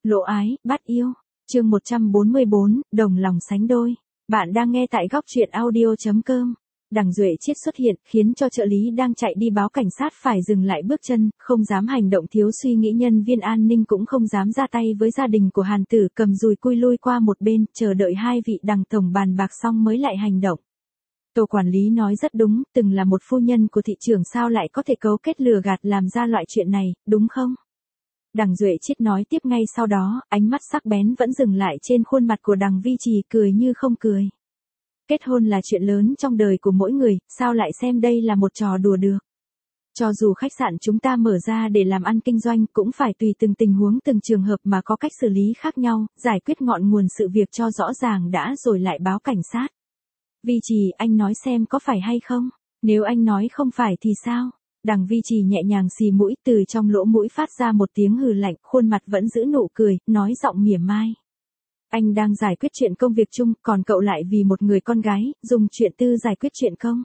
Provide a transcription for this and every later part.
Lộ ái, bắt yêu. Chương 144, đồng lòng sánh đôi. Bạn đang nghe tại góc truyện audio.com. Đằng Duệ Chiết xuất hiện, khiến cho trợ lý đang chạy đi báo cảnh sát phải dừng lại bước chân, không dám hành động thiếu suy nghĩ. Nhân viên an ninh cũng không dám ra tay với gia đình của Hàn Tử, cầm dùi cui lui qua một bên, chờ đợi hai vị đằng tổng bàn bạc xong mới lại hành động. Tổ quản lý nói rất đúng, từng là một phu nhân của thị trưởng sao lại có thể cấu kết lừa gạt làm ra loại chuyện này, đúng không? Đằng Duệ Chiết nói tiếp ngay sau đó, ánh mắt sắc bén vẫn dừng lại trên khuôn mặt của đằng Vi Trì, cười như không cười. Kết hôn là chuyện lớn trong đời của mỗi người, sao lại xem đây là một trò đùa được? Cho dù khách sạn chúng ta mở ra để làm ăn kinh doanh cũng phải tùy từng tình huống từng trường hợp mà có cách xử lý khác nhau, giải quyết ngọn nguồn sự việc cho rõ ràng đã rồi lại báo cảnh sát. Vi Trì, anh nói xem có phải hay không? Nếu anh nói không phải thì sao? Đằng Vi Trì nhẹ nhàng xì mũi, từ trong lỗ mũi phát ra một tiếng hừ lạnh, khuôn mặt vẫn giữ nụ cười, nói giọng mỉa mai. Anh đang giải quyết chuyện công việc chung, còn cậu lại vì một người con gái, dùng chuyện tư giải quyết chuyện công.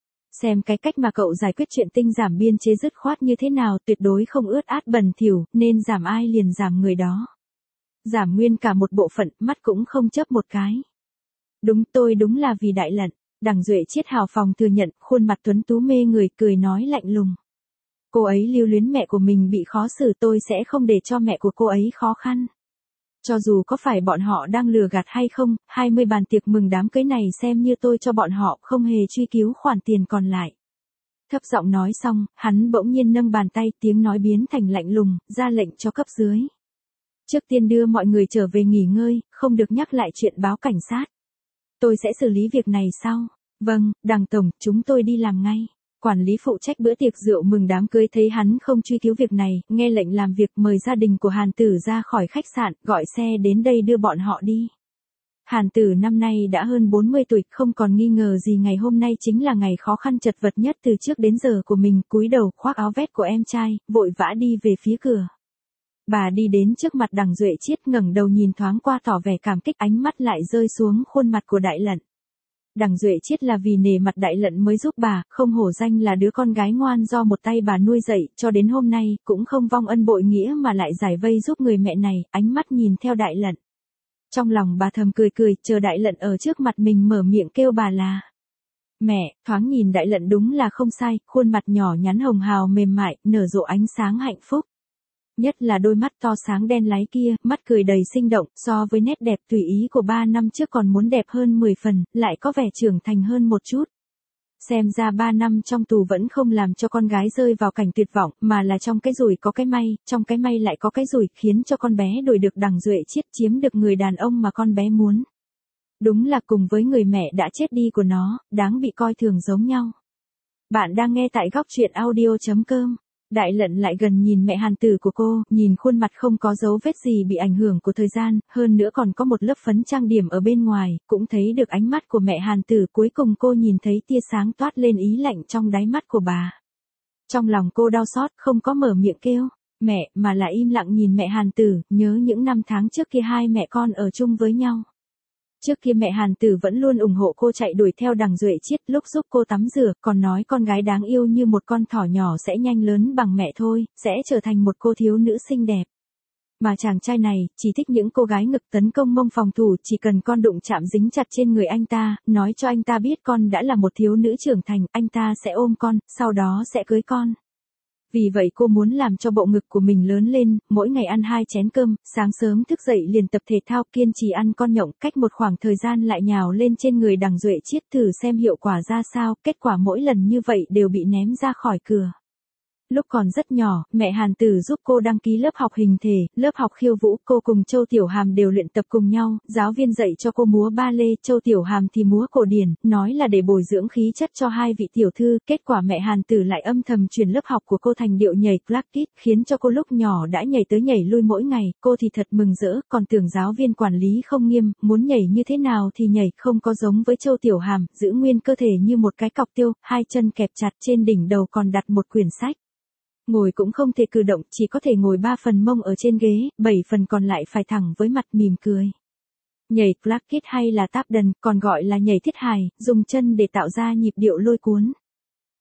Xem cái cách mà cậu giải quyết chuyện tinh giảm biên chế dứt khoát như thế nào, tuyệt đối không ướt át bẩn thỉu, nên giảm ai liền giảm người đó. Giảm nguyên cả một bộ phận, mắt cũng không chớp một cái. Đúng, tôi đúng là vì Đại Lận. Đằng Duệ Chiết hào phóng thừa nhận, khuôn mặt tuấn tú mê người, cười nói lạnh lùng. Cô ấy lưu luyến mẹ của mình bị khó xử, tôi sẽ không để cho mẹ của cô ấy khó khăn. Cho dù có phải bọn họ đang lừa gạt hay không, 20 bàn tiệc mừng đám cưới này xem như tôi cho bọn họ, không hề truy cứu khoản tiền còn lại. Thấp giọng nói xong, hắn bỗng nhiên nâng bàn tay, tiếng nói biến thành lạnh lùng, ra lệnh cho cấp dưới. Trước tiên đưa mọi người trở về nghỉ ngơi, không được nhắc lại chuyện báo cảnh sát. Tôi sẽ xử lý việc này sau. Vâng, đằng tổng, chúng tôi đi làm ngay. Quản lý phụ trách bữa tiệc rượu mừng đám cưới thấy hắn không truy cứu việc này, nghe lệnh làm việc, mời gia đình của Hàn Tử ra khỏi khách sạn, gọi xe đến đây đưa bọn họ đi. Hàn Tử năm nay đã hơn 40 tuổi, không còn nghi ngờ gì ngày hôm nay chính là ngày khó khăn chật vật nhất từ trước đến giờ của mình, cúi đầu khoác áo vest của em trai, vội vã đi về phía cửa. Bà đi đến trước mặt đằng Duệ Chiết, ngẩng đầu nhìn thoáng qua tỏ vẻ cảm kích, ánh mắt lại rơi xuống khuôn mặt của Đại Lận. Đằng Duệ Chiết là vì nể mặt Đại Lận mới giúp bà, không hổ danh là đứa con gái ngoan do một tay bà nuôi dạy, cho đến hôm nay, cũng không vong ân bội nghĩa mà lại giải vây giúp người mẹ này, ánh mắt nhìn theo Đại Lận. Trong lòng bà thầm cười cười, chờ Đại Lận ở trước mặt mình mở miệng kêu bà là mẹ. Thoáng nhìn Đại Lận đúng là không sai, khuôn mặt nhỏ nhắn hồng hào mềm mại, nở rộ ánh sáng hạnh phúc. Nhất là đôi mắt to sáng đen láy kia, mắt cười đầy sinh động, so với nét đẹp tùy ý của 3 năm trước còn muốn đẹp hơn 10 phần, lại có vẻ trưởng thành hơn một chút. Xem ra 3 năm trong tù vẫn không làm cho con gái rơi vào cảnh tuyệt vọng, mà là trong cái rủi có cái may, trong cái may lại có cái rủi, khiến cho con bé đổi được đằng Duệ Chiết, chiếm được người đàn ông mà con bé muốn. Đúng là cùng với người mẹ đã chết đi của nó, đáng bị coi thường giống nhau. Bạn đang nghe tại góc truyện audio.com. Đại Lận lại gần nhìn mẹ Hàn Tử của cô, nhìn khuôn mặt không có dấu vết gì bị ảnh hưởng của thời gian, hơn nữa còn có một lớp phấn trang điểm ở bên ngoài, cũng thấy được ánh mắt của mẹ Hàn Tử, cuối cùng cô nhìn thấy tia sáng toát lên ý lạnh trong đáy mắt của bà. Trong lòng cô đau xót, không có mở miệng kêu mẹ, mà lại im lặng nhìn mẹ Hàn Tử, nhớ những năm tháng trước kia hai mẹ con ở chung với nhau. Trước kia mẹ Hàn Tử vẫn luôn ủng hộ cô chạy đuổi theo đằng Duệ Chiết, lúc giúp cô tắm rửa, còn nói con gái đáng yêu như một con thỏ nhỏ sẽ nhanh lớn bằng mẹ thôi, sẽ trở thành một cô thiếu nữ xinh đẹp. Mà chàng trai này, chỉ thích những cô gái ngực tấn công mông phòng thủ, chỉ cần con đụng chạm dính chặt trên người anh ta, nói cho anh ta biết con đã là một thiếu nữ trưởng thành, anh ta sẽ ôm con, sau đó sẽ cưới con. Vì vậy cô muốn làm cho bộ ngực của mình lớn lên, mỗi ngày ăn 2 chén cơm, sáng sớm thức dậy liền tập thể thao, kiên trì ăn con nhộng, cách một khoảng thời gian lại nhào lên trên người đằng Duệ Chiết thử xem hiệu quả ra sao, kết quả mỗi lần như vậy đều bị ném ra khỏi cửa. Lúc còn rất nhỏ, mẹ Hàn Tử giúp cô đăng ký lớp học hình thể, lớp học khiêu vũ, cô cùng Châu Tiểu Hàm đều luyện tập cùng nhau, giáo viên dạy cho cô múa ba lê, Châu Tiểu Hàm thì múa cổ điển, nói là để bồi dưỡng khí chất cho hai vị tiểu thư, kết quả mẹ Hàn Tử lại âm thầm chuyển lớp học của cô thành điệu nhảy Blackpink, khiến cho cô lúc nhỏ đã nhảy tới nhảy lui mỗi ngày, cô thì thật mừng rỡ, còn tưởng giáo viên quản lý không nghiêm, muốn nhảy như thế nào thì nhảy, không có giống với Châu Tiểu Hàm, giữ nguyên cơ thể như một cái cọc tiêu, 2 chân kẹp chặt, trên đỉnh đầu còn đặt một quyển sách. Ngồi cũng không thể cử động, chỉ có thể ngồi 3 phần mông ở trên ghế, 7 phần còn lại phải thẳng với mặt mỉm cười. Nhảy Blackpink hay là tap dance, còn gọi là nhảy thiết hài, dùng chân để tạo ra nhịp điệu lôi cuốn.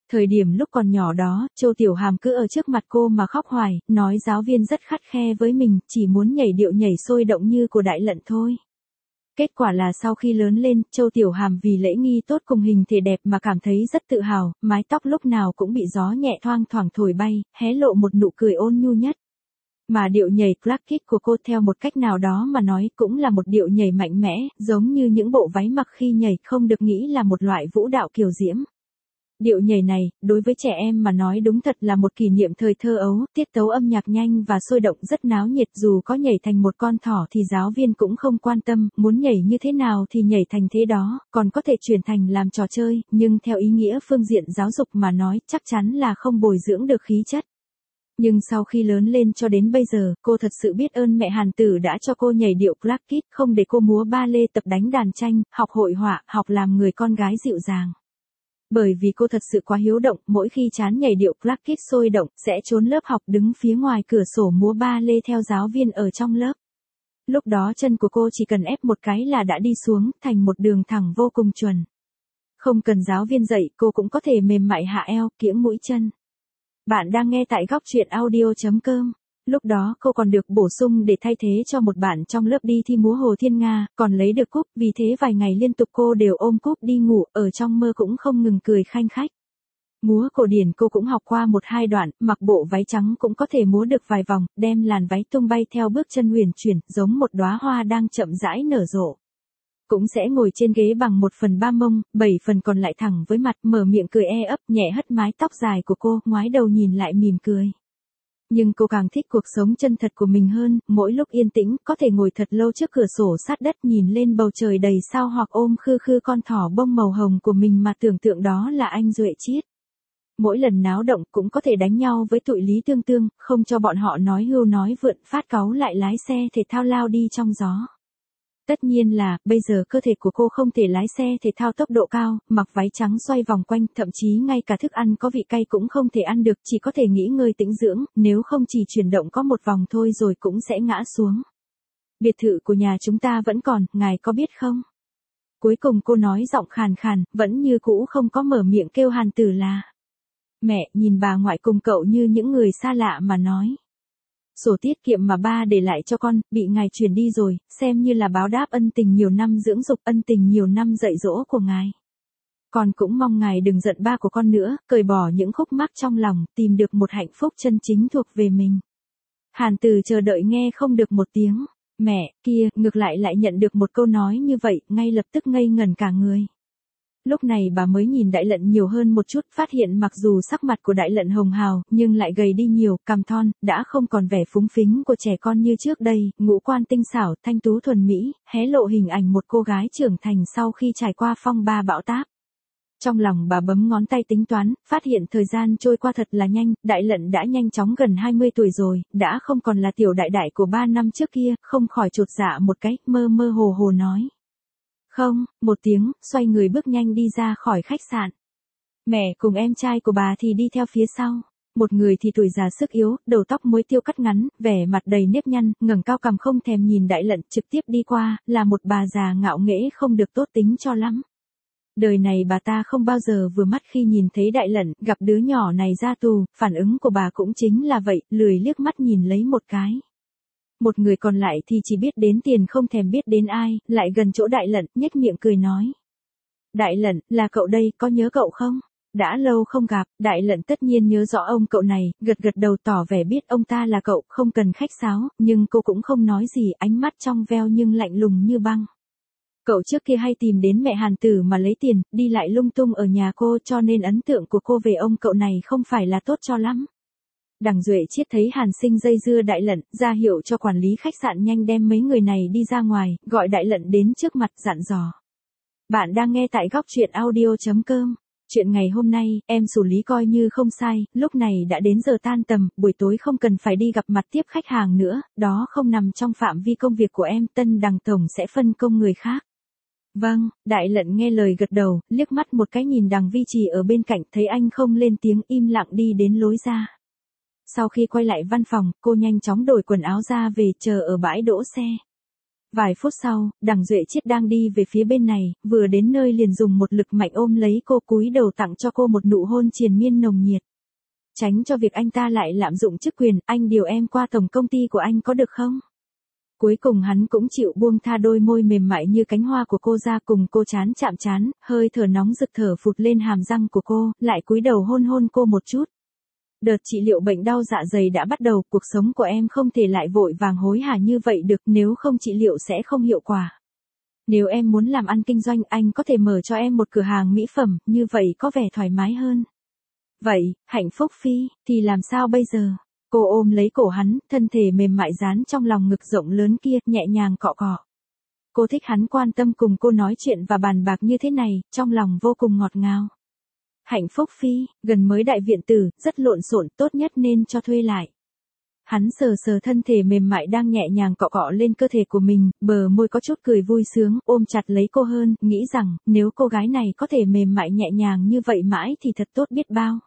Thời điểm lúc còn nhỏ đó, Châu Tiểu Hàm cứ ở trước mặt cô mà khóc hoài, nói giáo viên rất khắt khe với mình, chỉ muốn nhảy điệu nhảy sôi động như của Đại Lận thôi. Kết quả là sau khi lớn lên, Châu Tiểu Hàm vì lễ nghi tốt cùng hình thể đẹp mà cảm thấy rất tự hào, mái tóc lúc nào cũng bị gió nhẹ thoang thoảng thổi bay, hé lộ một nụ cười ôn nhu nhất. Mà điệu nhảy Clark Kid của cô theo một cách nào đó mà nói cũng là một điệu nhảy mạnh mẽ, giống như những bộ váy mặc khi nhảy không được nghĩ là một loại vũ đạo kiều diễm. Điệu nhảy này, đối với trẻ em mà nói đúng thật là một kỷ niệm thời thơ ấu, tiết tấu âm nhạc nhanh và sôi động rất náo nhiệt, dù có nhảy thành một con thỏ thì giáo viên cũng không quan tâm, muốn nhảy như thế nào thì nhảy thành thế đó, còn có thể chuyển thành làm trò chơi, nhưng theo ý nghĩa phương diện giáo dục mà nói chắc chắn là không bồi dưỡng được khí chất. Nhưng sau khi lớn lên cho đến bây giờ, cô thật sự biết ơn mẹ Hàn Tử đã cho cô nhảy điệu Clark Kid, không để cô múa ba lê, tập đánh đàn tranh, học hội họa, học làm người con gái dịu dàng. Bởi vì cô thật sự quá hiếu động, mỗi khi chán nhảy điệu Clark Kid sôi động, sẽ trốn lớp học đứng phía ngoài cửa sổ múa ba lê theo giáo viên ở trong lớp. Lúc đó chân của cô chỉ cần ép một cái là đã đi xuống, thành một đường thẳng vô cùng chuẩn. Không cần giáo viên dạy, cô cũng có thể mềm mại hạ eo, kiễng mũi chân. Bạn đang nghe tại góc truyện audio.com. Lúc đó cô còn được bổ sung để thay thế cho một bạn trong lớp đi thi múa Hồ Thiên Nga, còn lấy được cúp, vì thế vài ngày liên tục cô đều ôm cúp đi ngủ, ở trong mơ cũng không ngừng cười khanh khách. Múa cổ điển cô cũng học qua một hai đoạn, mặc bộ váy trắng cũng có thể múa được vài vòng, đem làn váy tung bay theo bước chân huyền chuyển, giống một đóa hoa đang chậm rãi nở rộ. Cũng sẽ ngồi trên ghế bằng 1/3 mông, 7 phần còn lại thẳng với mặt, mở miệng cười ấp, nhẹ hất mái tóc dài của cô, ngoái đầu nhìn lại mỉm cười. Nhưng cô càng thích cuộc sống chân thật của mình hơn, mỗi lúc yên tĩnh, có thể ngồi thật lâu trước cửa sổ sát đất nhìn lên bầu trời đầy sao hoặc ôm khư khư con thỏ bông màu hồng của mình mà tưởng tượng đó là anh Duệ Chiết. Mỗi lần náo động cũng có thể đánh nhau với tụi Lý Tương Tương, không cho bọn họ nói hưu nói vượn, phát cáu lại lái xe thể thao lao đi trong gió. Tất nhiên là, bây giờ cơ thể của cô không thể lái xe thể thao tốc độ cao, mặc váy trắng xoay vòng quanh, thậm chí ngay cả thức ăn có vị cay cũng không thể ăn được, chỉ có thể nghỉ ngơi tĩnh dưỡng, nếu không chỉ chuyển động có một vòng thôi rồi cũng sẽ ngã xuống. Biệt thự của nhà chúng ta vẫn còn, ngài có biết không? Cuối cùng cô nói giọng khàn khàn, vẫn như cũ không có mở miệng kêu Hàn Tử là. Mẹ, nhìn bà ngoại cùng cậu như những người xa lạ mà nói. Sổ tiết kiệm mà ba để lại cho con, bị ngài truyền đi rồi, xem như là báo đáp ân tình nhiều năm dưỡng dục, ân tình nhiều năm dạy dỗ của ngài. Con cũng mong ngài đừng giận ba của con nữa, cởi bỏ những khúc mắc trong lòng, tìm được một hạnh phúc chân chính thuộc về mình. Hàn Từ chờ đợi nghe không được một tiếng. Mẹ, kia, ngược lại nhận được một câu nói như vậy, ngay lập tức ngây ngẩn cả người. Lúc này bà mới nhìn Đại Lận nhiều hơn một chút, phát hiện mặc dù sắc mặt của Đại Lận hồng hào, nhưng lại gầy đi nhiều, cằm thon, đã không còn vẻ phúng phính của trẻ con như trước đây, ngũ quan tinh xảo, thanh tú thuần mỹ, hé lộ hình ảnh một cô gái trưởng thành sau khi trải qua phong ba bão táp. Trong lòng bà bấm ngón tay tính toán, phát hiện thời gian trôi qua thật là nhanh, Đại Lận đã nhanh chóng gần 20 tuổi rồi, đã không còn là tiểu đại đại của 3 năm trước kia, không khỏi chột dạ một cái, mơ mơ hồ hồ nói. Không, một tiếng, xoay người bước nhanh đi ra khỏi khách sạn. Mẹ cùng em trai của bà thì đi theo phía sau. Một người thì tuổi già sức yếu, đầu tóc muối tiêu cắt ngắn, vẻ mặt đầy nếp nhăn, ngẩng cao cằm không thèm nhìn Đại Lận, trực tiếp đi qua, là một bà già ngạo nghễ không được tốt tính cho lắm. Đời này bà ta không bao giờ vừa mắt khi nhìn thấy Đại Lận, gặp đứa nhỏ này ra tù, phản ứng của bà cũng chính là vậy, lười liếc mắt nhìn lấy một cái. Một người còn lại thì chỉ biết đến tiền không thèm biết đến ai, lại gần chỗ Đại Lận, nhếch miệng cười nói. Đại Lận, là cậu đây, có nhớ cậu không? Đã lâu không gặp, Đại Lận tất nhiên nhớ rõ ông cậu này, gật gật đầu tỏ vẻ biết ông ta là cậu, không cần khách sáo, nhưng cô cũng không nói gì, ánh mắt trong veo nhưng lạnh lùng như băng. Cậu trước kia hay tìm đến mẹ Hàn Tử mà lấy tiền, đi lại lung tung ở nhà cô, cho nên ấn tượng của cô về ông cậu này không phải là tốt cho lắm. Đằng Duệ Chiết thấy Hàn Sinh dây dưa Đại Lận, ra hiệu cho quản lý khách sạn nhanh đem mấy người này đi ra ngoài, gọi Đại Lận đến trước mặt dặn dò. Bạn đang nghe tại góc truyện audio.com. Chuyện ngày hôm nay, em xử lý coi như không sai, lúc này đã đến giờ tan tầm, buổi tối không cần phải đi gặp mặt tiếp khách hàng nữa, đó không nằm trong phạm vi công việc của em, Tân Đằng Tổng sẽ phân công người khác. Vâng, Đại Lận nghe lời gật đầu, liếc mắt một cái nhìn Đằng Vi Trì ở bên cạnh, thấy anh không lên tiếng, im lặng đi đến lối ra. Sau khi quay lại văn phòng, cô nhanh chóng đổi quần áo ra về, chờ ở bãi đỗ xe. Vài phút sau, Đằng Duệ Chiết đang đi về phía bên này, vừa đến nơi liền dùng một lực mạnh ôm lấy cô, cúi đầu tặng cho cô một nụ hôn triền miên nồng nhiệt. Tránh cho việc anh ta lại lạm dụng chức quyền, anh điều em qua tổng công ty của anh có được không? Cuối cùng hắn cũng chịu buông tha, đôi môi mềm mại như cánh hoa của cô ra, cùng cô chán chạm chán, hơi thở nóng rực thở phụt lên hàm răng của cô, lại cúi đầu hôn hôn cô một chút. Đợt trị liệu bệnh đau dạ dày đã bắt đầu, cuộc sống của em không thể lại vội vàng hối hả như vậy được, nếu không trị liệu sẽ không hiệu quả. Nếu em muốn làm ăn kinh doanh, anh có thể mở cho em một cửa hàng mỹ phẩm, như vậy có vẻ thoải mái hơn. Vậy, Hạnh Phúc Phi, thì làm sao bây giờ? Cô ôm lấy cổ hắn, thân thể mềm mại dán trong lòng ngực rộng lớn kia, nhẹ nhàng cọ cọ. Cô thích hắn quan tâm cùng cô nói chuyện và bàn bạc như thế này, trong lòng vô cùng ngọt ngào. Hạnh Phúc Phi, gần mới đại viện tử, rất lộn xộn, tốt nhất nên cho thuê lại. Hắn sờ sờ thân thể mềm mại đang nhẹ nhàng cọ cọ lên cơ thể của mình, bờ môi có chút cười vui sướng, ôm chặt lấy cô hơn, nghĩ rằng, nếu cô gái này có thể mềm mại nhẹ nhàng như vậy mãi thì thật tốt biết bao.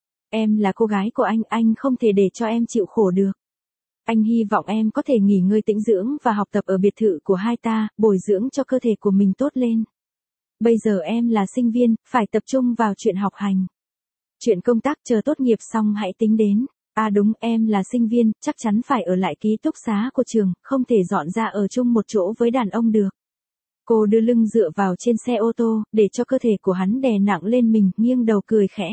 Em là cô gái của anh không thể để cho em chịu khổ được. Anh hy vọng em có thể nghỉ ngơi tĩnh dưỡng và học tập ở biệt thự của hai ta, bồi dưỡng cho cơ thể của mình tốt lên. Bây giờ em là sinh viên, phải tập trung vào chuyện học hành. Chuyện công tác chờ tốt nghiệp xong hãy tính đến. À đúng, em là sinh viên, chắc chắn phải ở lại ký túc xá của trường, không thể dọn ra ở chung một chỗ với đàn ông được. Cô đưa lưng dựa vào trên xe ô tô, để cho cơ thể của hắn đè nặng lên mình, nghiêng đầu cười khẽ.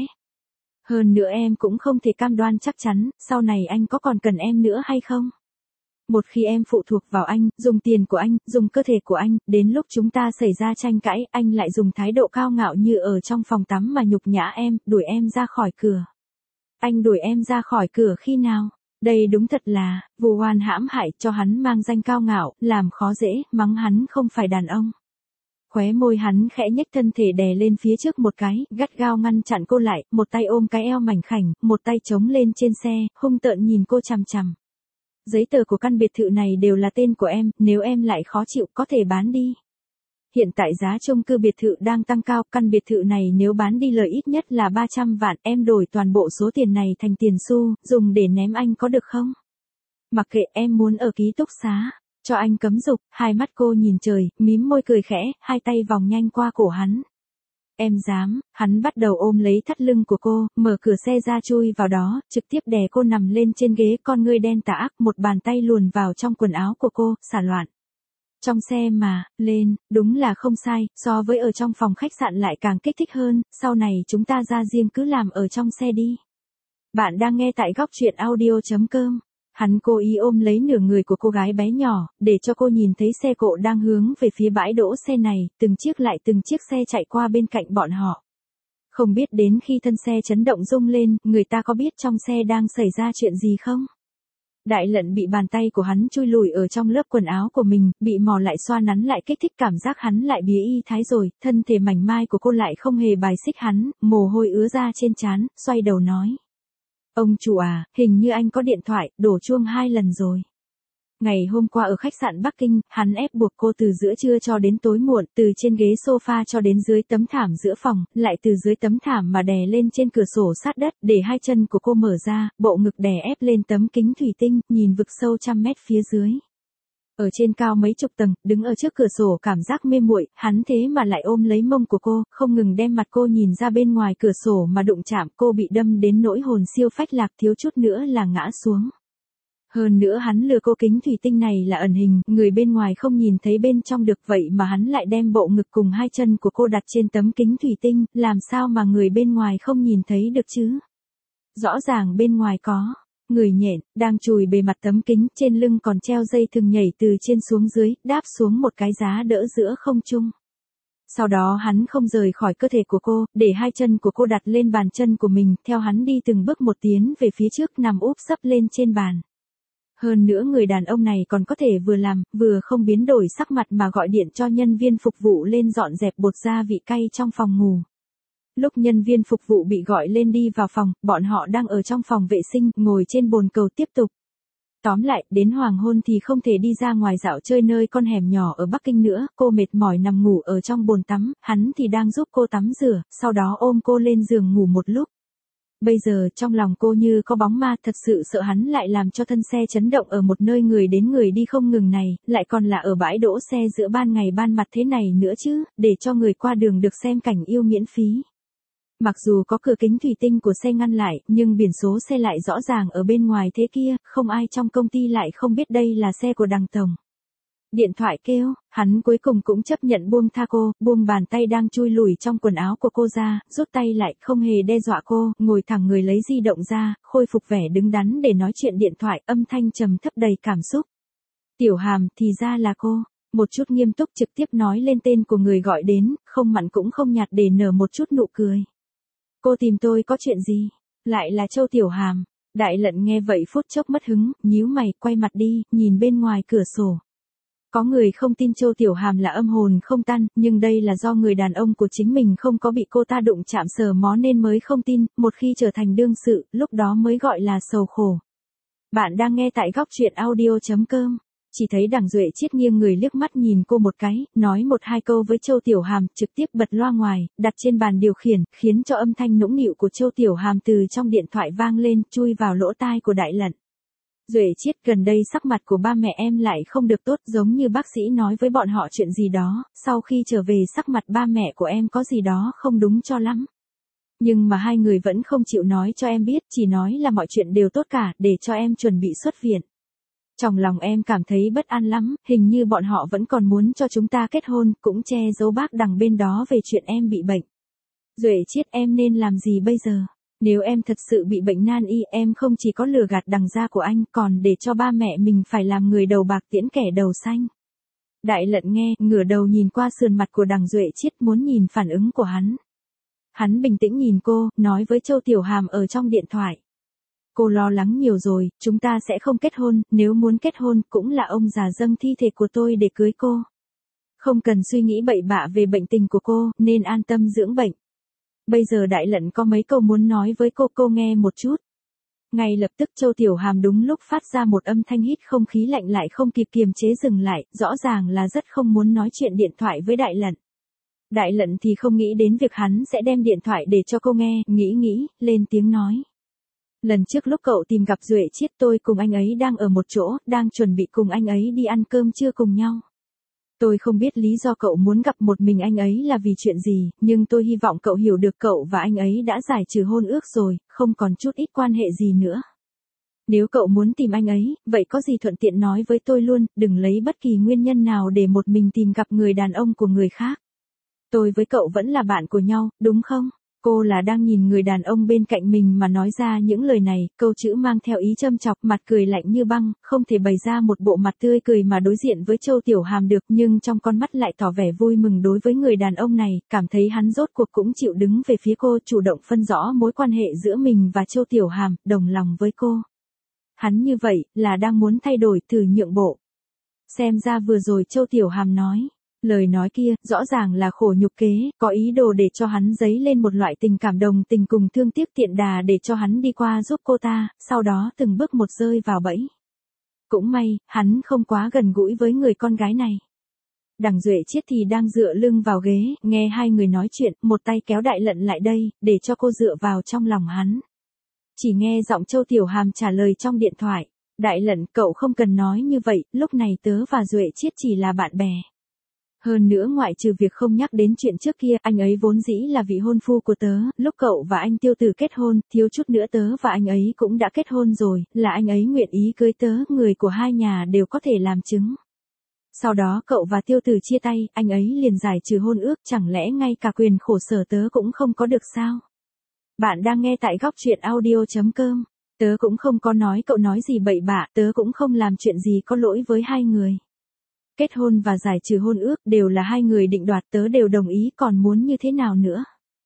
Hơn nữa em cũng không thể cam đoan chắc chắn, sau này anh có còn cần em nữa hay không? Một khi em phụ thuộc vào anh, dùng tiền của anh, dùng cơ thể của anh, đến lúc chúng ta xảy ra tranh cãi, anh lại dùng thái độ cao ngạo như ở trong phòng tắm mà nhục nhã em, đuổi em ra khỏi cửa. Anh đuổi em ra khỏi cửa khi nào? Đây đúng thật là, vu oan hãm hại, cho hắn mang danh cao ngạo, làm khó dễ, mắng hắn không phải đàn ông. Khóe môi hắn khẽ nhếch, thân thể đè lên phía trước một cái, gắt gao ngăn chặn cô lại, một tay ôm cái eo mảnh khảnh, một tay chống lên trên xe, hung tợn nhìn cô chằm chằm. Giấy tờ của căn biệt thự này đều là tên của em, nếu em lại khó chịu có thể bán đi. Hiện tại giá chung cư biệt thự đang tăng cao, căn biệt thự này nếu bán đi lời ít nhất là 300 vạn, em đổi toàn bộ số tiền này thành tiền xu, dùng để ném anh có được không? Mặc kệ, em muốn ở ký túc xá. Cho anh cấm dục, hai mắt cô nhìn trời, mím môi cười khẽ, hai tay vòng nhanh qua cổ hắn. Em dám, hắn bắt đầu ôm lấy thắt lưng của cô, mở cửa xe ra chui vào đó, trực tiếp đè cô nằm lên trên ghế, con ngươi đen tà ác, một bàn tay luồn vào trong quần áo của cô, xả loạn. Trong xe mà, lên, đúng là không sai, so với ở trong phòng khách sạn lại càng kích thích hơn, sau này chúng ta ra riêng cứ làm ở trong xe đi. Bạn đang nghe tại góc truyện audio.com. Hắn cố ý ôm lấy nửa người của cô gái bé nhỏ, để cho cô nhìn thấy xe cộ đang hướng về phía bãi đỗ xe này, từng chiếc lại từng chiếc xe chạy qua bên cạnh bọn họ. Không biết đến khi thân xe chấn động rung lên, người ta có biết trong xe đang xảy ra chuyện gì không? Đại Lận bị bàn tay của hắn chui lùi ở trong lớp quần áo của mình, bị mò lại xoa nắn lại kích thích cảm giác hắn lại bía y thái rồi, thân thể mảnh mai của cô lại không hề bài xích hắn, mồ hôi ứa ra trên trán, xoay đầu nói. Ông chủ à, hình như anh có điện thoại, đổ chuông 2 lần rồi. Ngày hôm qua ở khách sạn Bắc Kinh, hắn ép buộc cô từ giữa trưa cho đến tối muộn, từ trên ghế sofa cho đến dưới tấm thảm giữa phòng, lại từ dưới tấm thảm mà đè lên trên cửa sổ sát đất, để hai chân của cô mở ra, bộ ngực đè ép lên tấm kính thủy tinh, nhìn vực sâu trăm mét phía dưới. Ở trên cao mấy chục tầng, đứng ở trước cửa sổ cảm giác mê muội, hắn thế mà lại ôm lấy mông của cô, không ngừng đem mặt cô nhìn ra bên ngoài cửa sổ mà đụng chạm, cô bị đâm đến nỗi hồn siêu phách lạc, thiếu chút nữa là ngã xuống. Hơn nữa hắn lừa cô, kính thủy tinh này là ẩn hình, người bên ngoài không nhìn thấy bên trong được, vậy mà hắn lại đem bộ ngực cùng hai chân của cô đặt trên tấm kính thủy tinh, làm sao mà người bên ngoài không nhìn thấy được chứ? Rõ ràng bên ngoài có người nhện, đang chùi bề mặt tấm kính, trên lưng còn treo dây thừng nhảy từ trên xuống dưới, đáp xuống một cái giá đỡ giữa không trung. Sau đó hắn không rời khỏi cơ thể của cô, để hai chân của cô đặt lên bàn chân của mình, theo hắn đi từng bước một tiến về phía trước, nằm úp sấp lên trên bàn. Hơn nữa người đàn ông này còn có thể vừa làm, vừa không biến đổi sắc mặt mà gọi điện cho nhân viên phục vụ lên dọn dẹp bột gia vị cay trong phòng ngủ. Lúc nhân viên phục vụ bị gọi lên đi vào phòng, bọn họ đang ở trong phòng vệ sinh, ngồi trên bồn cầu tiếp tục. Tóm lại, đến hoàng hôn thì không thể đi ra ngoài dạo chơi nơi con hẻm nhỏ ở Bắc Kinh nữa, cô mệt mỏi nằm ngủ ở trong bồn tắm, hắn thì đang giúp cô tắm rửa, sau đó ôm cô lên giường ngủ một lúc. Bây giờ trong lòng cô như có bóng ma, thật sự sợ hắn lại làm cho thân xe chấn động ở một nơi người đến người đi không ngừng này, lại còn là ở bãi đỗ xe giữa ban ngày ban mặt thế này nữa chứ, để cho người qua đường được xem cảnh yêu miễn phí. Mặc dù có cửa kính thủy tinh của xe ngăn lại, nhưng biển số xe lại rõ ràng ở bên ngoài thế kia, không ai trong công ty lại không biết đây là xe của Đằng tổng. Điện thoại kêu, hắn cuối cùng cũng chấp nhận buông tha cô, buông bàn tay đang chui lùi trong quần áo của cô ra, rút tay lại, không hề đe dọa cô, ngồi thẳng người lấy di động ra, khôi phục vẻ đứng đắn để nói chuyện điện thoại, âm thanh trầm thấp đầy cảm xúc. Tiểu Hàm, thì ra là cô. Một chút nghiêm túc trực tiếp nói lên tên của người gọi đến, không mặn cũng không nhạt để nở một chút nụ cười. Cô tìm tôi có chuyện gì? Lại là Châu Tiểu Hàm. Đại Lận nghe vậy phút chốc mất hứng, nhíu mày, quay mặt đi, nhìn bên ngoài cửa sổ. Có người không tin Châu Tiểu Hàm là âm hồn không tan, nhưng đây là do người đàn ông của chính mình không có bị cô ta đụng chạm sờ mó nên mới không tin, một khi trở thành đương sự, lúc đó mới gọi là sầu khổ. Bạn đang nghe tại góc truyện audio.com. Chỉ thấy Đằng Duệ Chiết nghiêng người liếc mắt nhìn cô một cái, nói một hai câu với Châu Tiểu Hàm, trực tiếp bật loa ngoài, đặt trên bàn điều khiển, khiến cho âm thanh nũng nịu của Châu Tiểu Hàm từ trong điện thoại vang lên, chui vào lỗ tai của Đại Lận. Duệ Chiết, gần đây sắc mặt của ba mẹ em lại không được tốt, giống như bác sĩ nói với bọn họ chuyện gì đó, sau khi trở về sắc mặt ba mẹ của em có gì đó không đúng cho lắm. Nhưng mà hai người vẫn không chịu nói cho em biết, chỉ nói là mọi chuyện đều tốt cả, để cho em chuẩn bị xuất viện. Trong lòng em cảm thấy bất an lắm, hình như bọn họ vẫn còn muốn cho chúng ta kết hôn, cũng che giấu bác Đằng bên đó về chuyện em bị bệnh. Duệ Chiết, em nên làm gì bây giờ? Nếu em thật sự bị bệnh nan y, em không chỉ có lừa gạt Đằng gia của anh, còn để cho ba mẹ mình phải làm người đầu bạc tiễn kẻ đầu xanh. Đại Lận nghe, ngửa đầu nhìn qua sườn mặt của Đằng Duệ Chiết, muốn nhìn phản ứng của hắn. Hắn bình tĩnh nhìn cô, nói với Châu Tiểu Hàm ở trong điện thoại. Cô lo lắng nhiều rồi, chúng ta sẽ không kết hôn, nếu muốn kết hôn, cũng là ông già dâng thi thể của tôi để cưới cô. Không cần suy nghĩ bậy bạ về bệnh tình của cô, nên an tâm dưỡng bệnh. Bây giờ Đại Lận có mấy câu muốn nói với cô nghe một chút. Ngay lập tức Châu Tiểu Hàm đúng lúc phát ra một âm thanh hít không khí lạnh lại không kịp kiềm chế dừng lại, rõ ràng là rất không muốn nói chuyện điện thoại với Đại Lận. Đại Lận thì không nghĩ đến việc hắn sẽ đem điện thoại để cho cô nghe, nghĩ, lên tiếng nói. Lần trước lúc cậu tìm gặp Duệ Chiết, tôi cùng anh ấy đang ở một chỗ, đang chuẩn bị cùng anh ấy đi ăn cơm trưa cùng nhau. Tôi không biết lý do cậu muốn gặp một mình anh ấy là vì chuyện gì, nhưng tôi hy vọng cậu hiểu được cậu và anh ấy đã giải trừ hôn ước rồi, không còn chút ít quan hệ gì nữa. Nếu cậu muốn tìm anh ấy, vậy có gì thuận tiện nói với tôi luôn, đừng lấy bất kỳ nguyên nhân nào để một mình tìm gặp người đàn ông của người khác. Tôi với cậu vẫn là bạn của nhau, đúng không? Cô là đang nhìn người đàn ông bên cạnh mình mà nói ra những lời này, câu chữ mang theo ý châm chọc, mặt cười lạnh như băng, không thể bày ra một bộ mặt tươi cười mà đối diện với Châu Tiểu Hàm được, nhưng trong con mắt lại tỏ vẻ vui mừng đối với người đàn ông này, cảm thấy hắn rốt cuộc cũng chịu đứng về phía cô, chủ động phân rõ mối quan hệ giữa mình và Châu Tiểu Hàm, đồng lòng với cô. Hắn như vậy, là đang muốn thay đổi, thử nhượng bộ. Xem ra vừa rồi Châu Tiểu Hàm nói. Lời nói kia, rõ ràng là khổ nhục kế, có ý đồ để cho hắn dấy lên một loại tình cảm đồng tình cùng thương tiếc tiện đà để cho hắn đi qua giúp cô ta, sau đó từng bước một rơi vào bẫy. Cũng may, hắn không quá gần gũi với người con gái này. Đằng Duệ Chiết thì đang dựa lưng vào ghế, nghe hai người nói chuyện, một tay kéo Đại Lận lại đây, để cho cô dựa vào trong lòng hắn. Chỉ nghe giọng Châu Tiểu Hàm trả lời trong điện thoại. Đại Lận, cậu không cần nói như vậy, lúc này tớ và Duệ Chiết chỉ là bạn bè. Hơn nữa ngoại trừ việc không nhắc đến chuyện trước kia, anh ấy vốn dĩ là vị hôn phu của tớ, lúc cậu và anh Tiêu Tử kết hôn, thiếu chút nữa tớ và anh ấy cũng đã kết hôn rồi, là anh ấy nguyện ý cưới tớ, người của hai nhà đều có thể làm chứng. Sau đó cậu và Tiêu Tử chia tay, anh ấy liền giải trừ hôn ước, chẳng lẽ ngay cả quyền khổ sở tớ cũng không có được sao? Bạn đang nghe tại góc truyện audio.com, tớ cũng không có nói cậu nói gì bậy bạ, tớ cũng không làm chuyện gì có lỗi với hai người. Kết hôn và giải trừ hôn ước đều là hai người định đoạt, tớ đều đồng ý, còn muốn như thế nào nữa.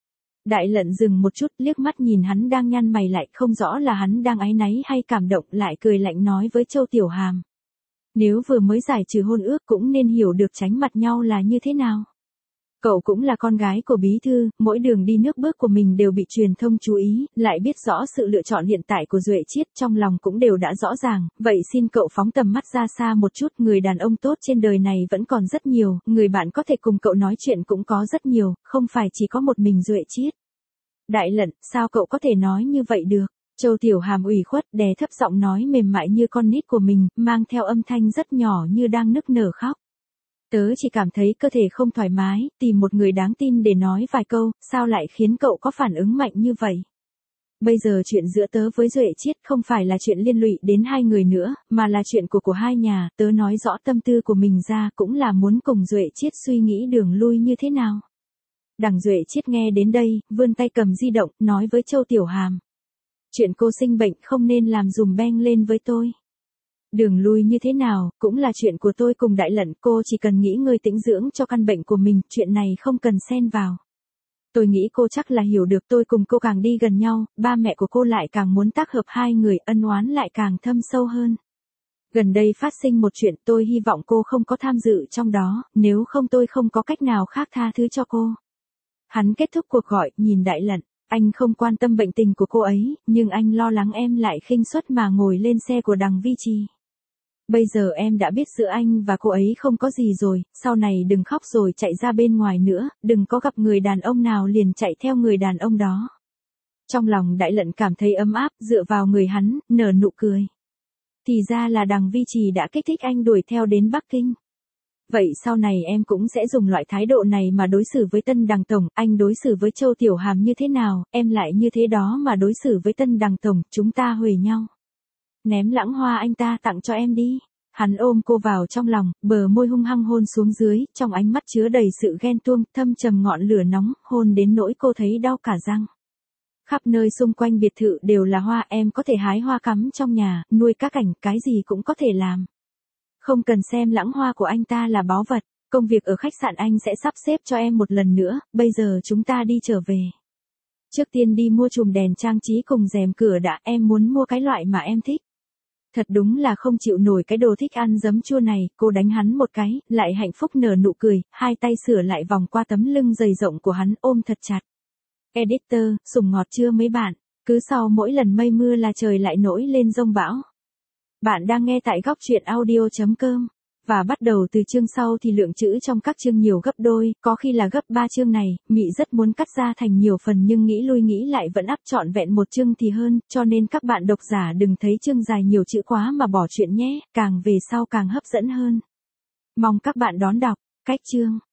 Đại Lận dừng một chút, liếc mắt nhìn hắn đang nhăn mày lại, không rõ là hắn đang áy náy hay cảm động, lại cười lạnh nói với Châu Tiểu Hàm. Nếu vừa mới giải trừ hôn ước cũng nên hiểu được tránh mặt nhau là như thế nào. Cậu cũng là con gái của bí thư, mỗi đường đi nước bước của mình đều bị truyền thông chú ý, lại biết rõ sự lựa chọn hiện tại của Duệ Chiết, trong lòng cũng đều đã rõ ràng, vậy xin cậu phóng tầm mắt ra xa một chút, người đàn ông tốt trên đời này vẫn còn rất nhiều, người bạn có thể cùng cậu nói chuyện cũng có rất nhiều, không phải chỉ có một mình Duệ Chiết. Đại Lận, sao cậu có thể nói như vậy được? Châu Tiểu Hàm ủy khuất đè thấp giọng nói mềm mại như con nít của mình, mang theo âm thanh rất nhỏ như đang nức nở khóc. Tớ chỉ cảm thấy cơ thể không thoải mái, tìm một người đáng tin để nói vài câu, sao lại khiến cậu có phản ứng mạnh như vậy? Bây giờ chuyện giữa tớ với Duệ Chiết không phải là chuyện liên lụy đến hai người nữa, mà là chuyện của hai nhà, tớ nói rõ tâm tư của mình ra cũng là muốn cùng Duệ Chiết suy nghĩ đường lui như thế nào. Đằng Duệ Chiết nghe đến đây, vươn tay cầm di động, nói với Châu Tiểu Hàm. Chuyện cô sinh bệnh không nên làm dùm beng lên với tôi. Đường lui như thế nào, cũng là chuyện của tôi cùng Đại Lận, cô chỉ cần nghỉ ngơi tĩnh dưỡng cho căn bệnh của mình, chuyện này không cần xen vào. Tôi nghĩ cô chắc là hiểu được tôi cùng cô càng đi gần nhau, ba mẹ của cô lại càng muốn tác hợp hai người, ân oán lại càng thâm sâu hơn. Gần đây phát sinh một chuyện, tôi hy vọng cô không có tham dự trong đó, nếu không tôi không có cách nào khác tha thứ cho cô. Hắn kết thúc cuộc gọi, nhìn Đại Lận, anh không quan tâm bệnh tình của cô ấy, nhưng anh lo lắng em lại khinh suất mà ngồi lên xe của đằng Vi Trì. Bây giờ em đã biết giữa anh và cô ấy không có gì rồi, sau này đừng khóc rồi chạy ra bên ngoài nữa, đừng có gặp người đàn ông nào liền chạy theo người đàn ông đó. Trong lòng Đại Lận cảm thấy ấm áp, dựa vào người hắn, nở nụ cười. Thì ra là đằng Vi Trì đã kích thích anh đuổi theo đến Bắc Kinh. Vậy sau này em cũng sẽ dùng loại thái độ này mà đối xử với Tân Đằng Tổng, anh đối xử với Châu Tiểu Hàm như thế nào, em lại như thế đó mà đối xử với Tân Đằng Tổng, chúng ta huề nhau. Ném lãng hoa anh ta tặng cho em đi. Hắn ôm cô vào trong lòng, bờ môi hung hăng hôn xuống dưới, trong ánh mắt chứa đầy sự ghen tuông, thâm trầm ngọn lửa nóng, hôn đến nỗi cô thấy đau cả răng. Khắp nơi xung quanh biệt thự đều là hoa, em có thể hái hoa cắm trong nhà, nuôi cá cảnh, cái gì cũng có thể làm. Không cần xem lãng hoa của anh ta là báu vật, công việc ở khách sạn anh sẽ sắp xếp cho em một lần nữa, bây giờ chúng ta đi trở về. Trước tiên đi mua chùm đèn trang trí cùng rèm cửa đã, em muốn mua cái loại mà em thích. Thật đúng là không chịu nổi cái đồ thích ăn giấm chua này, cô đánh hắn một cái, lại hạnh phúc nở nụ cười, hai tay sửa lại vòng qua tấm lưng dày rộng của hắn, ôm thật chặt. Editor, sủng ngọt chưa mấy bạn, cứ sau mỗi lần mây mưa là trời lại nổi lên giông bão. Bạn đang nghe tại góc truyện audio.com. Và bắt đầu từ chương sau thì lượng chữ trong các chương nhiều gấp đôi, có khi là gấp 3 chương này, Mị rất muốn cắt ra thành nhiều phần nhưng nghĩ lui nghĩ lại vẫn ắp trọn vẹn một chương thì hơn, cho nên các bạn độc giả đừng thấy chương dài nhiều chữ quá mà bỏ chuyện nhé, càng về sau càng hấp dẫn hơn. Mong các bạn đón đọc. Cách chương.